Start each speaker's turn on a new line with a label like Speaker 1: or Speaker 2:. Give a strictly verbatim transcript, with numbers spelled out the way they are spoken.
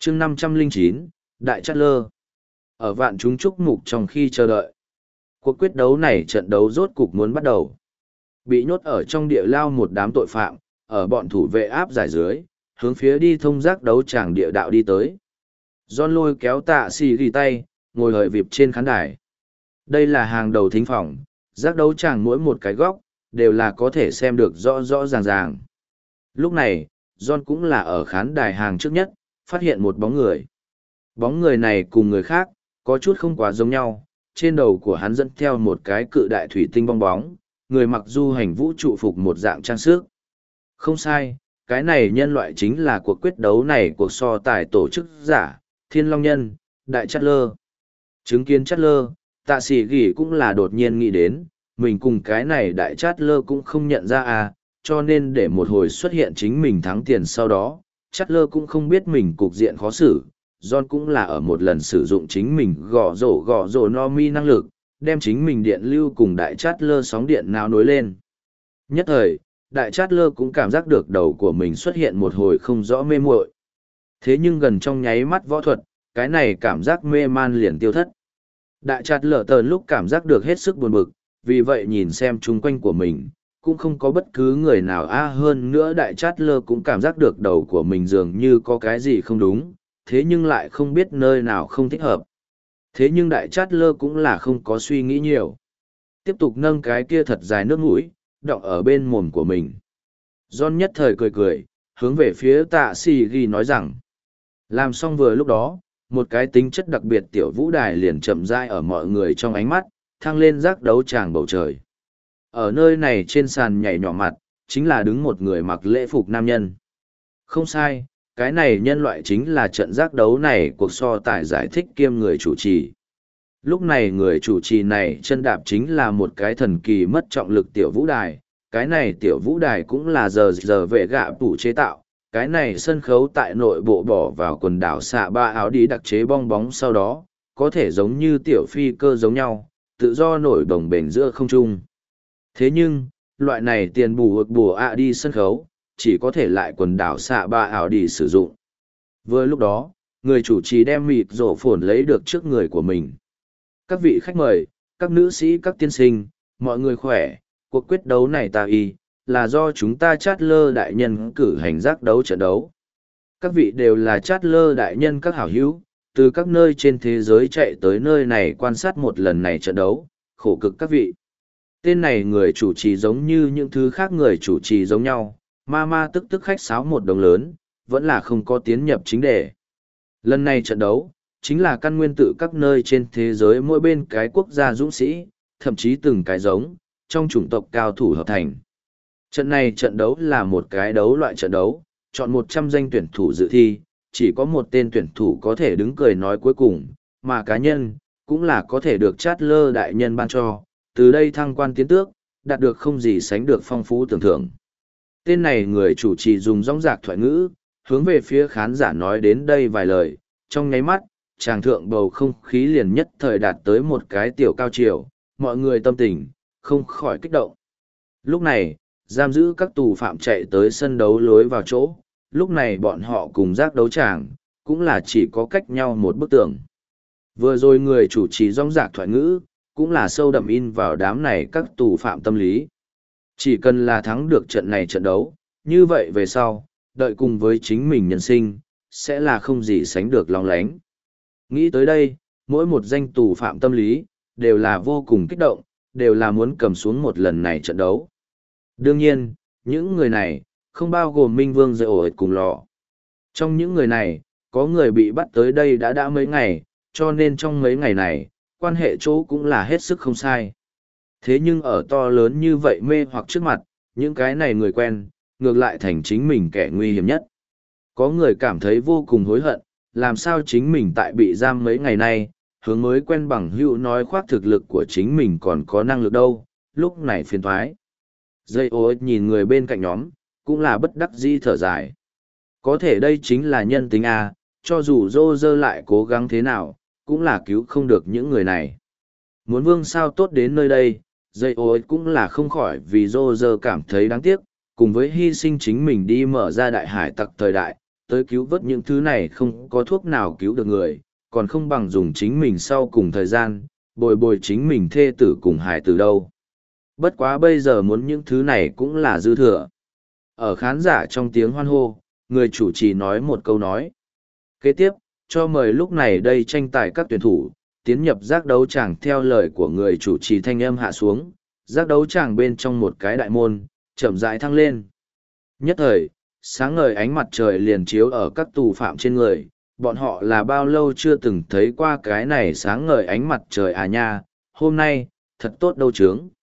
Speaker 1: chương năm trăm lẻ chín, Đại Chát Lơ. Ở vạn chúng chúc mục trong khi chờ đợi. Cuộc quyết đấu này trận đấu rốt cục muốn bắt đầu. Bị nhốt ở trong địa lao một đám tội phạm, ở bọn thủ vệ áp giải dưới, hướng phía đi thông giác đấu tràng địa đạo đi tới. John lôi kéo tạ xì ghi tay, ngồi hời vịp trên khán đài. Đây là hàng đầu thính phòng, giác đấu tràng mỗi một cái góc, đều là có thể xem được rõ rõ ràng ràng. Lúc này, John cũng là ở khán đài hàng trước nhất, phát hiện một bóng người. Bóng người này cùng người khác, có chút không quá giống nhau, trên đầu của hắn dẫn theo một cái cự đại thủy tinh bong bóng, người mặc du hành vũ trụ phục một dạng trang sức. Không sai, cái này nhân loại chính là cuộc quyết đấu này cuộc so tài tổ chức giả, Thiên Long Nhân, Đại Chát Lơ. Chứng kiến Chát Lơ, tạ sĩ gỉ cũng là đột nhiên nghĩ đến, mình cùng cái này Đại Chát Lơ cũng không nhận ra à, cho nên để một hồi xuất hiện chính mình thắng tiền sau đó, Chát Lơ cũng không biết mình cục diện khó xử. John cũng là ở một lần sử dụng chính mình gõ rổ gõ rổ no mi năng lực, đem chính mình điện lưu cùng Đại Chát Lơ sóng điện nào nối lên. Nhất thời, Đại Chát Lơ cũng cảm giác được đầu của mình xuất hiện một hồi không rõ mê muội. Thế nhưng gần trong nháy mắt võ thuật, cái này cảm giác mê man liền tiêu thất. Đại Chát Lơ tờn lúc cảm giác được hết sức buồn bực, vì vậy nhìn xem chung quanh của mình, cũng không có bất cứ người nào a hơn nữa Đại Chát Lơ cũng cảm giác được đầu của mình dường như có cái gì không đúng, thế nhưng lại không biết nơi nào không thích hợp. Thế nhưng Đại Chát Lơ cũng là không có suy nghĩ nhiều. Tiếp tục nâng cái kia thật dài nước mũi, đọng ở bên mồm của mình. John nhất thời cười cười, hướng về phía tạ xì ghi nói rằng. Làm xong vừa lúc đó, một cái tính chất đặc biệt tiểu vũ đài liền chậm rãi ở mọi người trong ánh mắt, thăng lên giác đấu tràng bầu trời. Ở nơi này trên sàn nhảy nhỏ mặt, chính là đứng một người mặc lễ phục nam nhân. Không sai, cái này nhân loại chính là trận giác đấu này cuộc so tài giải thích kiêm người chủ trì. Lúc này người chủ trì này chân đạp chính là một cái thần kỳ mất trọng lực tiểu vũ đài, cái này tiểu vũ đài cũng là giờ giờ vệ gạ tủ chế tạo, cái này sân khấu tại nội bộ bỏ vào quần đảo xạ ba áo đi đặc chế bong bóng sau đó, có thể giống như tiểu phi cơ giống nhau, tự do nổi đồng bền giữa không trung. Thế nhưng, loại này tiền bù bù ạ đi sân khấu, chỉ có thể lại quần đảo xạ ba ảo đi sử dụng. Vừa lúc đó, người chủ trì đem mịt rổ phồn lấy được trước người của mình. Các vị khách mời, các nữ sĩ các tiên sinh, mọi người khỏe, cuộc quyết đấu này ta y, là do chúng ta Chát Lơ đại nhân cử hành giác đấu trận đấu. Các vị đều là Chát Lơ đại nhân các hảo hữu, từ các nơi trên thế giới chạy tới nơi này quan sát một lần này trận đấu, khổ cực các vị. Tên này người chủ trì giống như những thứ khác người chủ trì giống nhau, ma ma tức tức khách sáo một đồng lớn, vẫn là không có tiến nhập chính đề. Lần này trận đấu, chính là căn nguyên tự các nơi trên thế giới mỗi bên cái quốc gia dũng sĩ, thậm chí từng cái giống, trong chủng tộc cao thủ hợp thành. Trận này trận đấu là một cái đấu loại trận đấu, chọn một trăm danh tuyển thủ dự thi, chỉ có một tên tuyển thủ có thể đứng cười nói cuối cùng, mà cá nhân, cũng là có thể được Chát Lơ đại nhân ban cho, từ đây thăng quan tiến tước, đạt được không gì sánh được phong phú tưởng thưởng. Tên này người chủ trì dùng rong rạc thoại ngữ, hướng về phía khán giả nói đến đây vài lời, trong nháy mắt, tràng thượng bầu không khí liền nhất thời đạt tới một cái tiểu cao chiều, mọi người tâm tình, không khỏi kích động. Lúc này, giam giữ các tù phạm chạy tới sân đấu lối vào chỗ, lúc này bọn họ cùng giác đấu tràng, cũng là chỉ có cách nhau một bức tường. Vừa rồi người chủ trì rong rạc thoại ngữ, cũng là sâu đậm in vào đám này các tù phạm tâm lý. Chỉ cần là thắng được trận này trận đấu, như vậy về sau, đợi cùng với chính mình nhân sinh, sẽ là không gì sánh được lòng lánh. Nghĩ tới đây, mỗi một danh tù phạm tâm lý, đều là vô cùng kích động, đều là muốn cầm xuống một lần này trận đấu. Đương nhiên, những người này, không bao gồm Minh Vương Dạy Ổi cùng lò. Trong những người này, có người bị bắt tới đây đã đã mấy ngày, cho nên trong mấy ngày này, quan hệ chỗ cũng là hết sức không sai. Thế nhưng ở to lớn như vậy mê hoặc trước mặt, những cái này người quen, ngược lại thành chính mình kẻ nguy hiểm nhất. Có người cảm thấy vô cùng hối hận, làm sao chính mình tại bị giam mấy ngày nay, hướng mới quen bằng hữu nói khoác thực lực của chính mình còn có năng lực đâu, lúc này phiền thoái. Dây ô nhìn người bên cạnh nhóm, cũng là bất đắc dĩ thở dài. Có thể đây chính là nhân tính A, cho dù dô dơ lại cố gắng thế nào, cũng là cứu không được những người này. Muốn vương sao tốt đến nơi đây, dây ô cũng là không khỏi vì dô dơ cảm thấy đáng tiếc, cùng với hy sinh chính mình đi mở ra đại hải tặc thời đại, tới cứu vớt những thứ này không có thuốc nào cứu được người, còn không bằng dùng chính mình sau cùng thời gian, bồi bồi chính mình thê tử cùng hải tử đâu. Bất quá bây giờ muốn những thứ này cũng là dư thừa. Ở khán giả trong tiếng hoan hô, người chủ trì nói một câu nói. Kế tiếp, cho mời lúc này đây tranh tài các tuyển thủ, tiến nhập giác đấu tràng theo lời của người chủ trì thanh âm hạ xuống, giác đấu tràng bên trong một cái đại môn, chậm rãi thăng lên. Nhất thời, sáng ngời ánh mặt trời liền chiếu ở các tù phạm trên người, bọn họ là bao lâu chưa từng thấy qua cái này sáng ngời ánh mặt trời à nha, hôm nay, thật tốt đâu chướng.